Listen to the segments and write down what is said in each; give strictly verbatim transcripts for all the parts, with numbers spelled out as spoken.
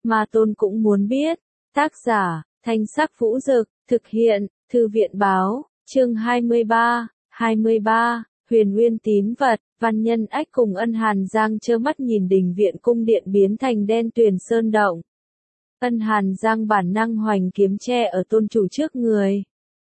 Ma Tôn cũng muốn biết. Tác giả, Thanh Sắc Vũ Dực, thực hiện, Thư viện Báo, chương hai mươi ba, hai mươi ba, Huyền Uyên Tín Vật, Văn Nhân Ách cùng Ân Hàn Giang trơ mắt nhìn đình viện cung điện biến thành đen tuyền sơn động. Ân Hàn Giang bản năng hoành kiếm che ở tôn chủ trước người.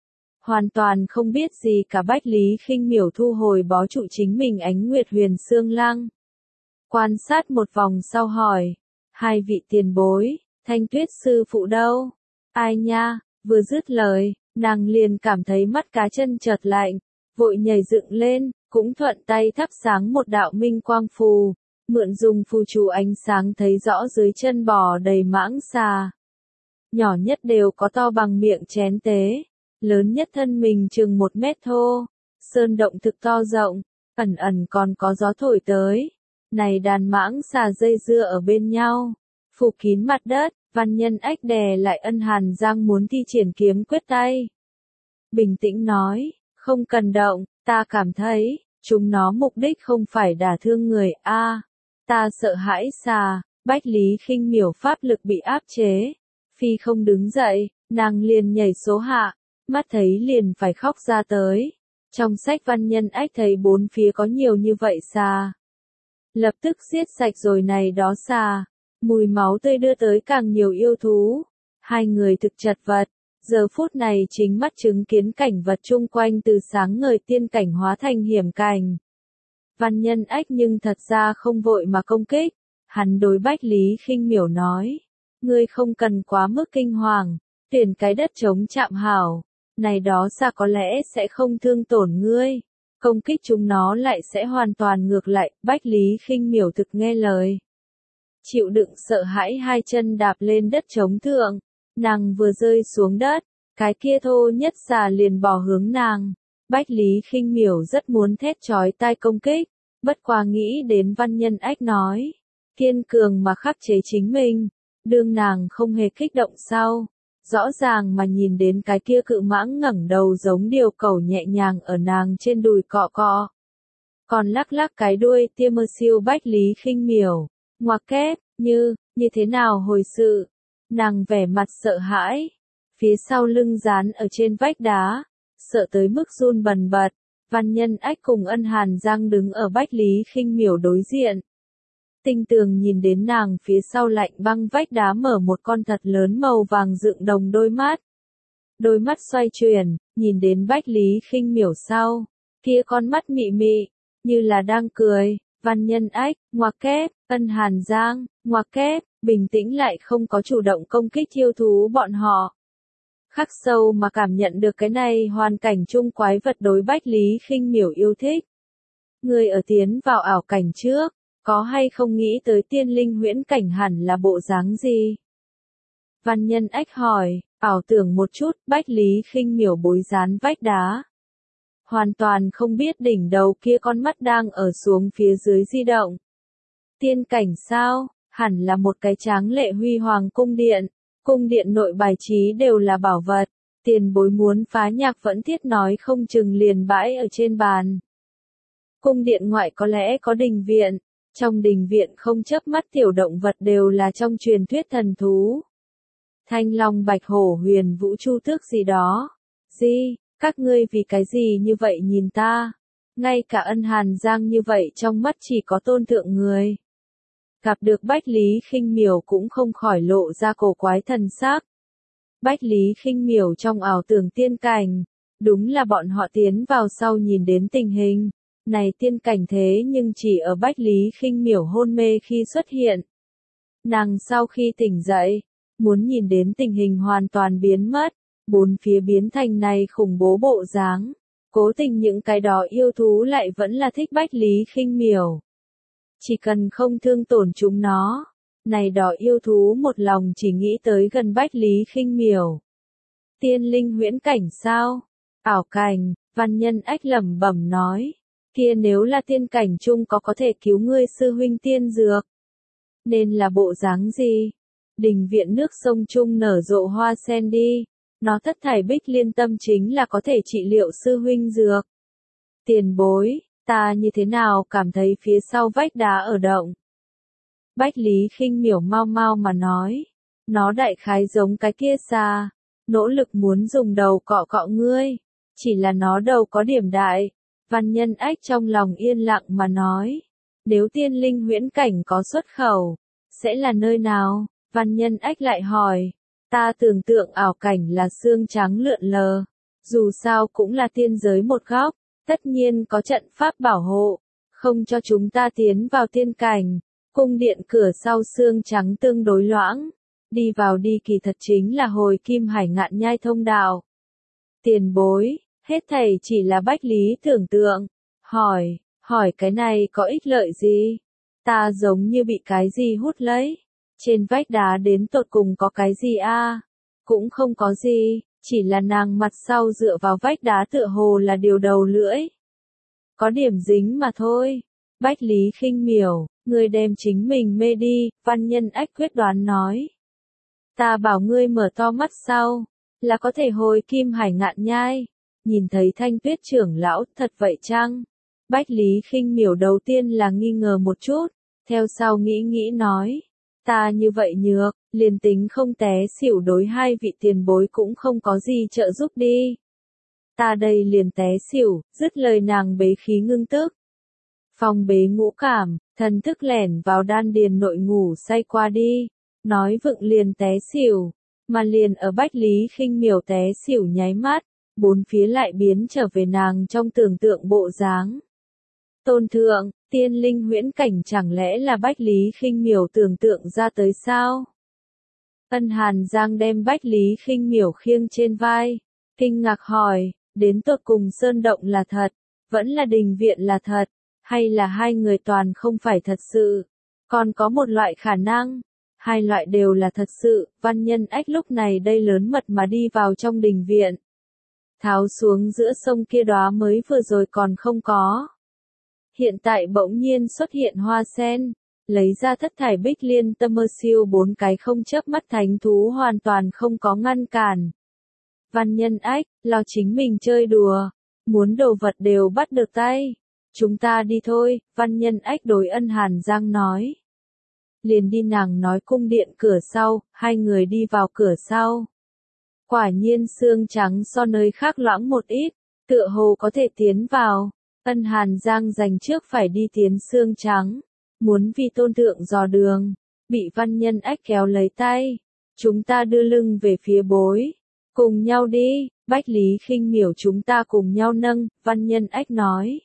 Hoàn toàn không biết gì cả. Bách Lý Khinh Miểu thu hồi bó trụ chính mình Ánh Nguyệt Huyền Xương Lăng. Quan sát một vòng sau hỏi, hai vị tiền bối, Thanh Tuyết sư phụ đâu? Ai nha? Vừa dứt lời, nàng liền cảm thấy mắt cá chân chợt lạnh, vội nhảy dựng lên, cũng thuận tay thắp sáng một đạo minh quang phù, mượn dùng phù chú ánh sáng thấy rõ dưới chân bò đầy mãng xà. Nhỏ nhất đều có to bằng miệng chén tế, lớn nhất thân mình chừng một mét thô. Sơn động thực to rộng, ẩn ẩn còn có gió thổi tới. Này đàn mãng xà dây dưa ở bên nhau, phủ kín mặt đất. Văn Nhân Ách đè lại Ân Hàn Giang muốn thi triển kiếm quyết tay. Bình tĩnh nói, không cần động, ta cảm thấy, chúng nó mục đích không phải đả thương người a. À, ta sợ hãi xà. Bách Lý Khinh Miểu pháp lực bị áp chế, phi không đứng dậy, nàng liền nhảy số hạ, mắt thấy liền phải khóc ra tới. Trong sách Văn Nhân Ách thấy bốn phía có nhiều như vậy xà, lập tức giết sạch rồi này đó xà. Mùi máu tươi đưa tới càng nhiều yêu thú. Hai người thực chật vật, giờ phút này chính mắt chứng kiến cảnh vật chung quanh từ sáng ngời tiên cảnh hóa thành hiểm cảnh. Văn Nhân Ách nhưng thật ra không vội mà công kích. Hắn đối Bách Lý Khinh Miểu nói, ngươi không cần quá mức kinh hoàng, tuyển cái đất chống chạm hảo. Này đó xa có lẽ sẽ không thương tổn ngươi, công kích chúng nó lại sẽ hoàn toàn ngược lại. Bách Lý Khinh Miểu thực nghe lời, chịu đựng sợ hãi hai chân đạp lên đất trống thượng. Nàng vừa rơi xuống đất, cái kia thô nhất xà liền bò hướng nàng. Bách Lý Khinh Miểu rất muốn thét chói tai công kích, bất quá nghĩ đến Văn Nhân Ách nói, kiên cường mà khắc chế chính mình, đương nàng không hề kích động sau. Rõ ràng mà nhìn đến cái kia cự mãng ngẩng đầu giống điều cẩu nhẹ nhàng ở nàng trên đùi cọ cọ, còn lắc lắc cái đuôi tia mơ siêu. Bách Lý Khinh Miểu ngoặc kép, như, như thế nào hồi sự? Nàng vẻ mặt sợ hãi, phía sau lưng dán ở trên vách đá, sợ tới mức run bần bật. Văn Nhân Ách cùng Ân Hàn Giang đứng ở Bách Lý Khinh Miểu đối diện. Tinh tường nhìn đến nàng phía sau lạnh băng vách đá mở một con thật lớn màu vàng rượng đồng đôi mắt. Đôi mắt xoay chuyển, nhìn đến Bách Lý Khinh Miểu sau, kia con mắt mị mị, như là đang cười. Văn Nhân Ách, ngoặc kép, Ân Hàn Giang, ngoặc kép, bình tĩnh lại không có chủ động công kích yêu thú bọn họ. Khắc sâu mà cảm nhận được cái này hoàn cảnh chung quái vật đối Bách Lý Khinh Miểu yêu thích. Người ở tiến vào ảo cảnh trước, có hay không nghĩ tới tiên linh huyễn cảnh hẳn là bộ dáng gì? Văn Nhân Ách hỏi, ảo tưởng một chút. Bách Lý Khinh Miểu bối rán vách đá, hoàn toàn không biết đỉnh đầu kia con mắt đang ở xuống phía dưới di động. Tiên cảnh sao? Hẳn là một cái tráng lệ huy hoàng cung điện. Cung điện nội bài trí đều là bảo vật. Tiền bối muốn phá nhạc vẫn thiết nói không chừng liền bãi ở trên bàn. Cung điện ngoại có lẽ có đình viện. Trong đình viện không chớp mắt tiểu động vật đều là trong truyền thuyết thần thú. Thanh long bạch hổ huyền vũ chu tước gì đó. Gì? Các ngươi vì cái gì như vậy nhìn ta? Ngay cả Ân Hàn Giang như vậy trong mắt chỉ có tôn thượng người. Gặp được Bách Lý Khinh Miểu cũng không khỏi lộ ra cổ quái thần sắc. Bách Lý Khinh Miểu trong ảo tưởng tiên cảnh, đúng là bọn họ tiến vào sau nhìn đến tình hình. Này tiên cảnh thế nhưng chỉ ở Bách Lý Khinh Miểu hôn mê khi xuất hiện. Nàng sau khi tỉnh dậy, muốn nhìn đến tình hình hoàn toàn biến mất. Bốn phía biến thành này khủng bố bộ dáng. Cố tình những cái đó yêu thú lại vẫn là thích Bách Lý Khinh Miểu. Chỉ cần không thương tổn chúng nó. Này đó yêu thú một lòng chỉ nghĩ tới gần Bách Lý Khinh Miểu. Tiên linh huyễn cảnh sao? Ảo cảnh, Văn Nhân Ách lẩm bẩm nói. Kia nếu là tiên cảnh chung có có thể cứu ngươi sư huynh tiên dược. Nên là bộ dáng gì? Đình viện nước sông chung nở rộ hoa sen đi. Nó thất thải bích liên tâm chính là có thể trị liệu sư huynh dược. Tiền bối, ta như thế nào cảm thấy phía sau vách đá ở động. Bách Lý Khinh Miểu mau mau mà nói. Nó đại khái giống cái kia xà. Nỗ lực muốn dùng đầu cọ cọ ngươi. Chỉ là nó đầu có điểm đại. Văn Nhân Ách trong lòng yên lặng mà nói. Nếu tiên linh huyễn cảnh có xuất khẩu, sẽ là nơi nào? Văn Nhân Ách lại hỏi. Ta tưởng tượng ảo cảnh là xương trắng lượn lờ. Dù sao cũng là tiên giới một góc, tất nhiên có trận pháp bảo hộ, không cho chúng ta tiến vào tiên cảnh. Cung điện cửa sau xương trắng tương đối loãng. Đi vào đi kỳ thật chính là hồi kim hải ngạn nhai thông đạo. Tiền bối, hết thảy chỉ là Bách Lý tưởng tượng. Hỏi, hỏi cái này có ích lợi gì? Ta giống như bị cái gì hút lấy. Trên vách đá đến tột cùng có cái gì a? Cũng không có gì, chỉ là nàng mặt sau dựa vào vách đá tựa hồ là điều đầu lưỡi. Có điểm dính mà thôi. Bách Lý Khinh Miểu, ngươi đem chính mình mê đi, Văn Nhân Ách quyết đoán nói. Ta bảo ngươi mở to mắt sau, là có thể hồi kim hải ngạn nhai. Nhìn thấy Thanh Tuyết trưởng lão, thật vậy chăng? Bách Lý Khinh Miểu đầu tiên là nghi ngờ một chút, theo sau nghĩ nghĩ nói. Ta như vậy nhược, liền tính không té xỉu đối hai vị tiền bối cũng không có gì trợ giúp đi. Ta đây liền té xỉu, dứt lời nàng bế khí ngưng tức. Phong bế ngũ cảm, thần thức lẻn vào đan điền nội ngủ say qua đi, nói vựng liền té xỉu, mà liền ở Bách Lý Khinh Miểu té xỉu nháy mắt, bốn phía lại biến trở về nàng trong tưởng tượng bộ dáng. Tôn thượng, tiên linh huyễn cảnh chẳng lẽ là Bách Lý Khinh Miểu tưởng tượng ra tới sao? Ân Hàn Giang đem Bách Lý Khinh Miểu khiêng trên vai, kinh ngạc hỏi, đến tột cùng sơn động là thật, vẫn là đình viện là thật, hay là hai người toàn không phải thật sự? Còn có một loại khả năng, hai loại đều là thật sự. Văn Nhân Ách lúc này đây lớn mật mà đi vào trong đình viện, tháo xuống giữa sông kia đóa mới vừa rồi còn không có. Hiện tại bỗng nhiên xuất hiện hoa sen, lấy ra thất thải bích liên tâm mơ siêu bốn cái không chớp mắt thánh thú hoàn toàn không có ngăn cản. Văn Nhân Ách, lo chính mình chơi đùa, muốn đồ vật đều bắt được tay. Chúng ta đi thôi, Văn Nhân Ách đối Ân Hàn Giang nói. Liền đi nàng nói cung điện cửa sau, hai người đi vào cửa sau. Quả nhiên xương trắng so nơi khác loãng một ít, tựa hồ có thể tiến vào. Ân Hàn Giang dành trước phải đi tiến xương trắng, muốn vì tôn thượng dò đường, bị Văn Nhân Ách kéo lấy tay. Chúng ta đưa lưng về phía bối, cùng nhau đi, Bách Lý Khinh Miểu chúng ta cùng nhau nâng, Văn Nhân Ách nói.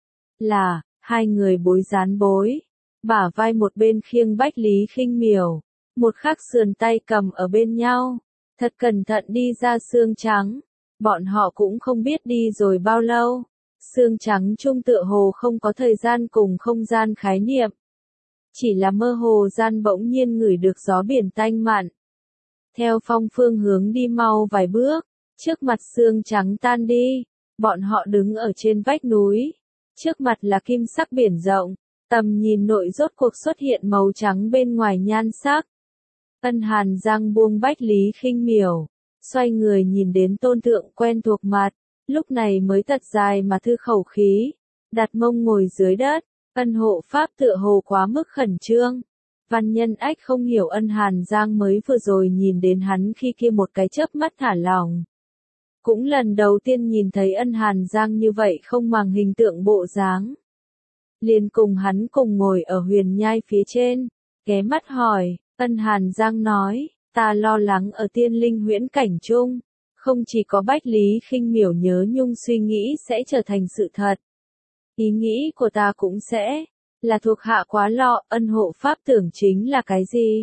Là, hai người bối dán bối, bả vai một bên khiêng Bách Lý Khinh Miểu, một khắc sườn tay cầm ở bên nhau, thật cẩn thận đi ra xương trắng. Bọn họ cũng không biết đi rồi bao lâu. Xương trắng trung tựa hồ không có thời gian cùng không gian khái niệm. Chỉ là mơ hồ gian bỗng nhiên ngửi được gió biển tanh mặn. Theo phong phương hướng đi mau vài bước, trước mặt xương trắng tan đi, bọn họ đứng ở trên vách núi. Trước mặt là kim sắc biển rộng, tầm nhìn nội rốt cuộc xuất hiện màu trắng bên ngoài nhan sắc. Ân Hàn Giang buông Bách Lý Khinh Miểu, xoay người nhìn đến tôn thượng quen thuộc mặt. Lúc này mới thật dài mà thư khẩu khí, đặt mông ngồi dưới đất. Ân hộ pháp tựa hồ quá mức khẩn trương. Văn Nhân Ách không hiểu Ân Hàn Giang mới vừa rồi nhìn đến hắn khi kia một cái chớp mắt thả lỏng. Cũng lần đầu tiên nhìn thấy Ân Hàn Giang như vậy không màng hình tượng bộ dáng. Liền cùng hắn cùng ngồi ở huyền nhai phía trên, ghé mắt hỏi. Ân Hàn Giang nói, ta lo lắng ở tiên linh huyễn cảnh chung. Không chỉ có Bách Lý Khinh Miểu nhớ nhung suy nghĩ sẽ trở thành sự thật. Ý nghĩ của ta cũng sẽ là thuộc hạ quá lo. Ân hộ pháp tưởng chính là cái gì?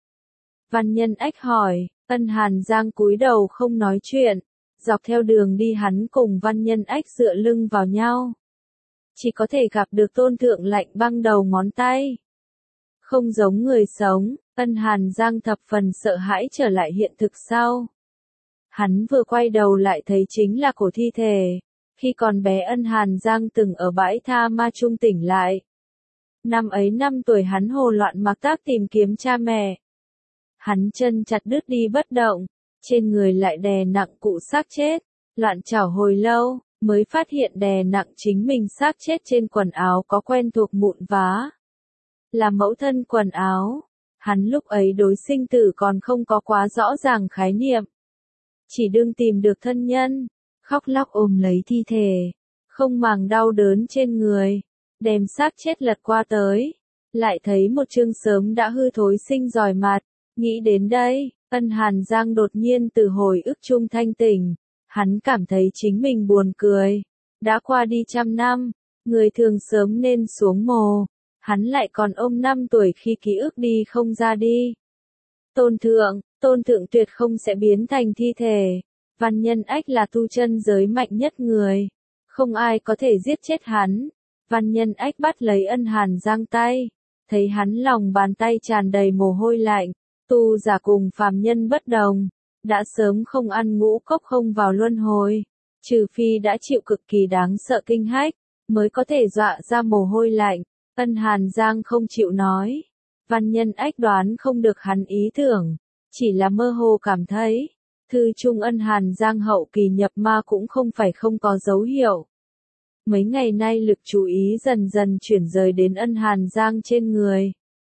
Văn Nhân Ách hỏi. Ân Hàn Giang cúi đầu không nói chuyện. Dọc theo đường đi hắn cùng Văn Nhân Ách dựa lưng vào nhau. Chỉ có thể gặp được tôn thượng lạnh băng đầu ngón tay. Không giống người sống. Ân Hàn Giang thập phần sợ hãi trở lại hiện thực sau. Hắn vừa quay đầu lại thấy chính là cổ thi thể. Khi còn bé Ân Hàn Giang từng ở bãi tha ma trung tỉnh lại. Năm ấy năm tuổi hắn hồ loạn mặc tác tìm kiếm cha mẹ. Hắn chân chặt đứt đi bất động, trên người lại đè nặng cụ xác chết. Loạn chảo hồi lâu, mới phát hiện đè nặng chính mình xác chết trên quần áo có quen thuộc mụn vá. là mẫu thân quần áo. Hắn lúc ấy đối sinh tử còn không có quá rõ ràng khái niệm. Chỉ đương tìm được thân nhân, khóc lóc ôm lấy thi thể, không màng đau đớn trên người, đem xác chết lật qua tới, lại thấy một chương sớm đã hư thối sinh giỏi mặt, nghĩ đến đây, Ân Hàn Giang đột nhiên từ hồi ức chung thanh tỉnh, hắn cảm thấy chính mình buồn cười, đã qua đi trăm năm, người thường sớm nên xuống mồ, hắn lại còn ôm năm tuổi khi ký ức đi không ra đi. Tôn thượng, tôn thượng tuyệt không sẽ biến thành thi thể, Văn Nhân Ách là tu chân giới mạnh nhất người, không ai có thể giết chết hắn. Văn Nhân Ách bắt lấy Ân Hàn Giang tay, thấy hắn lòng bàn tay tràn đầy mồ hôi lạnh, tu giả cùng phàm nhân bất đồng, đã sớm không ăn ngũ cốc không vào luân hồi, trừ phi đã chịu cực kỳ đáng sợ kinh hách, mới có thể dọa ra mồ hôi lạnh. Ân Hàn Giang không chịu nói, Văn Nhân Ách đoán không được hắn ý tưởng, chỉ là mơ hồ cảm thấy, thư trung Ân Hàn Giang hậu kỳ nhập ma cũng không phải không có dấu hiệu. Mấy ngày nay lực chú ý dần dần chuyển rời đến Ân Hàn Giang trên người.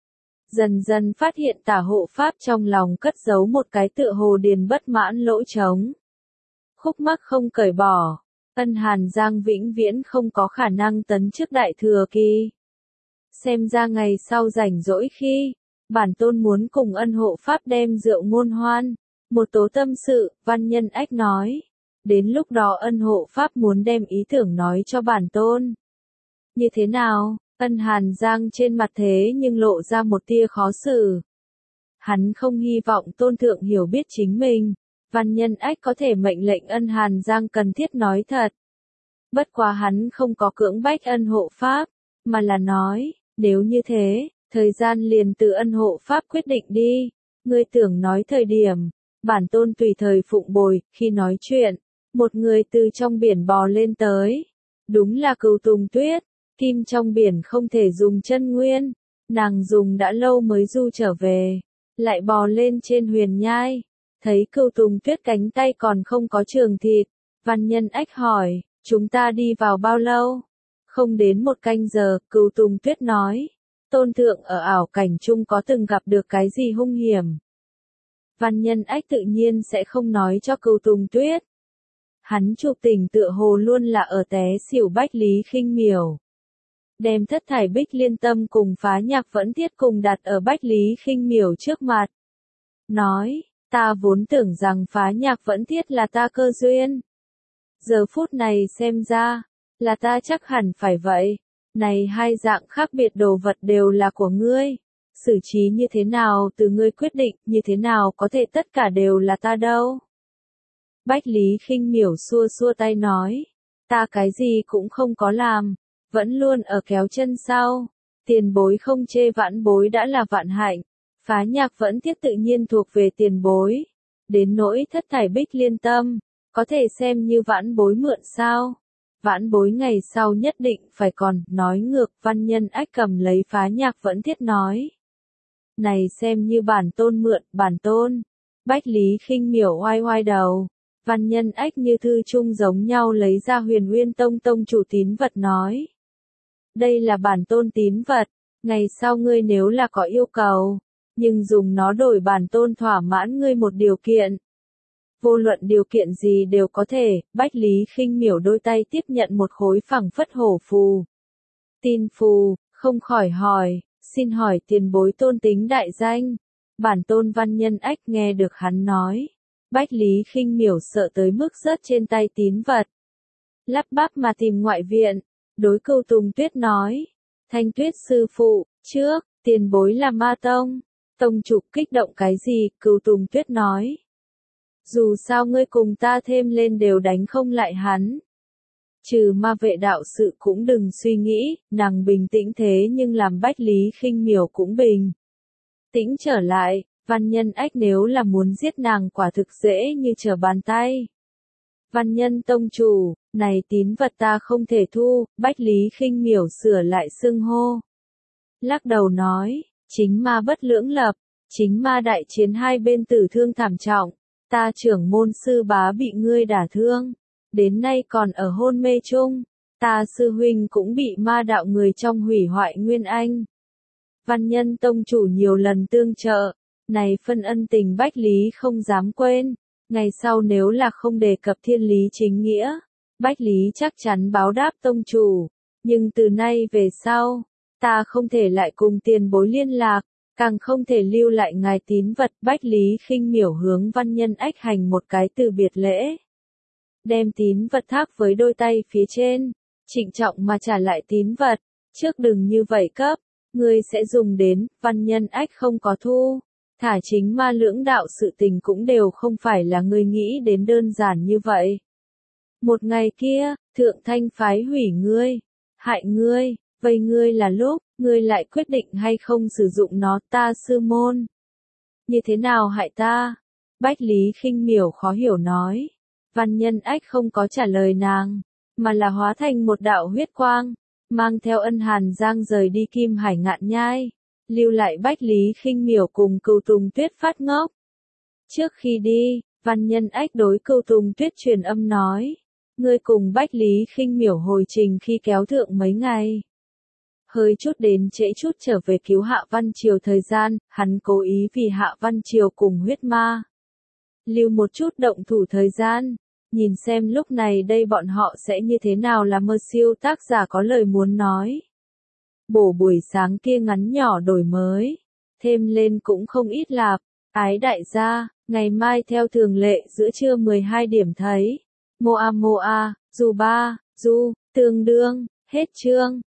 Dần dần phát hiện tả hộ pháp trong lòng cất giấu một cái tựa hồ điền bất mãn lỗ trống. Khúc mắc không cởi bỏ, Ân Hàn Giang vĩnh viễn không có khả năng tấn chức đại thừa kỳ. Xem ra ngày sau rảnh rỗi khi, bản tôn muốn cùng Ân hộ pháp đem rượu ngôn hoan, một tố tâm sự, Văn Nhân Ách nói. Đến lúc đó Ân hộ pháp muốn đem ý tưởng nói cho bản tôn. Như thế nào? Ân Hàn Giang trên mặt thế nhưng lộ ra một tia khó xử. Hắn không hy vọng tôn thượng hiểu biết chính mình, Văn Nhân Ách có thể mệnh lệnh Ân Hàn Giang cần thiết nói thật. Bất quá hắn không có cưỡng bách Ân hộ pháp, mà là nói, nếu như thế, thời gian liền từ Ân hộ pháp quyết định đi, ngươi tưởng nói thời điểm, bản tôn tùy thời phụng bồi, khi nói chuyện, một người từ trong biển bò lên tới, đúng là Cửu Tùng Tuyết, kim trong biển không thể dùng chân nguyên, nàng dùng đã lâu mới du trở về, lại bò lên trên huyền nhai, thấy Cửu Tùng Tuyết cánh tay còn không có trường thịt, Văn Nhân Ách hỏi, chúng ta đi vào bao lâu? Không đến một canh giờ, Cửu Tùng Tuyết nói, tôn thượng ở ảo cảnh chung có từng gặp được cái gì hung hiểm. Văn Nhân Ách tự nhiên sẽ không nói cho Cửu Tùng Tuyết. Hắn chụp tình tựa hồ luôn là ở té xỉu Bách Lý Khinh Miểu. Đem Thất Thải Bích Liên Tâm cùng Phá Nhạc Vẫn Thiết cùng đặt ở Bách Lý Khinh Miểu trước mặt. Nói, ta vốn tưởng rằng Phá Nhạc Vẫn Thiết là ta cơ duyên. Giờ phút này xem ra, là ta chắc hẳn phải vậy. Này hai dạng khác biệt đồ vật đều là của ngươi. Xử trí như thế nào từ ngươi quyết định, như thế nào có thể tất cả đều là ta đâu. Bách Lý Khinh Miểu xua xua tay nói, ta cái gì cũng không có làm, vẫn luôn ở kéo chân sau, tiền bối không chê vãn bối đã là vạn hạnh, Phá Nhạc Vẫn Thiết tự nhiên thuộc về tiền bối, đến nỗi Thất Thải Bích Liên Tâm, có thể xem như vãn bối mượn sao, vãn bối ngày sau nhất định phải còn, nói ngược. Văn Nhân Ách cầm lấy Phá Nhạc Vẫn Thiết nói, này xem như bản tôn mượn, bản tôn. Bách Lý Khinh Miểu oai oai đầu, Văn Nhân Ách như thư chung giống nhau lấy ra Huyền Uyên Tông tông chủ tín vật nói. Đây là bản tôn tín vật, ngày sau ngươi nếu là có yêu cầu, nhưng dùng nó đổi bản tôn thỏa mãn ngươi một điều kiện. Vô luận điều kiện gì đều có thể. Bách Lý Khinh Miểu đôi tay tiếp nhận một khối phẳng phất hổ phù. Tin phù, không khỏi hỏi, xin hỏi tiền bối tôn tính đại danh. Bản tôn Văn Nhân Ách nghe được hắn nói. Bách Lý Khinh Miểu sợ tới mức rớt trên tay tín vật. Lắp bắp mà tìm ngoại viện, đối Cửu Tùng Tuyết nói. Thanh Tuyết sư phụ, trước, tiền bối là ma tông. Tông chủ kích động cái gì, Cửu Tùng Tuyết nói. Dù sao ngươi cùng ta thêm lên đều đánh không lại hắn. Trừ ma vệ đạo sự cũng đừng suy nghĩ, nàng bình tĩnh thế nhưng làm Bách Lý Khinh Miểu cũng bình tĩnh trở lại. Văn Nhân Ách nếu là muốn giết nàng quả thực dễ như trở bàn tay. Văn Nhân tông chủ, này tín vật ta không thể thu. Bách Lý Khinh Miểu sửa lại xưng hô. Lắc đầu nói, chính ma bất lưỡng lập, chính ma đại chiến hai bên tử thương thảm trọng. Ta trưởng môn sư bá bị ngươi đả thương, đến nay còn ở hôn mê chung. Ta sư huynh cũng bị ma đạo người trong hủy hoại nguyên anh. Văn Nhân tông chủ nhiều lần tương trợ, này phân ân tình Bách Lý không dám quên, ngày sau nếu là không đề cập thiên lý chính nghĩa, Bách Lý chắc chắn báo đáp tông chủ, nhưng từ nay về sau, ta không thể lại cùng tiền bối liên lạc, càng không thể lưu lại ngài tín vật. Bách Lý khinh miểu hướng Văn Nhân Ách hành một cái từ biệt lễ, đem tín vật thác với đôi tay phía trên, trịnh trọng mà trả lại tín vật, trước đừng như vậy cấp, ngươi sẽ dùng đến. Văn Nhân Ách không có thu, thả chính ma lưỡng đạo sự tình cũng đều không phải là ngươi nghĩ đến đơn giản như vậy. Một ngày kia, thượng thanh phái hủy ngươi, hại ngươi, vây ngươi là lúc, ngươi lại quyết định hay không sử dụng nó. Ta sư môn, như thế nào hại ta? Bách Lý khinh miểu khó hiểu nói. Văn Nhân Ách không có trả lời nàng, mà là hóa thành một đạo huyết quang, mang theo Ân Hàn Giang rời đi Kim Hải Ngạn Nhai, lưu lại Bách Lý khinh miểu cùng Cửu Tùng Tuyết phát ngốc. Trước khi đi, Văn Nhân Ách đối Cửu Tùng Tuyết truyền âm nói, ngươi cùng Bách Lý khinh miểu hồi trình khi kéo thượng mấy ngày. Hơi chút đến trễ chút trở về cứu Hạ Văn Triều thời gian, hắn cố ý vì Hạ Văn Triều cùng huyết ma lưu một chút động thủ thời gian, nhìn xem lúc này đây bọn họ sẽ như thế nào. Là mơ siêu tác giả có lời muốn nói. Bổ buổi sáng kia ngắn nhỏ đổi mới, thêm lên cũng không ít lạp, ái đại gia, ngày mai theo thường lệ giữa trưa mười hai điểm thấy. Moa Moa, dù ba, du, tương đương, hết chương.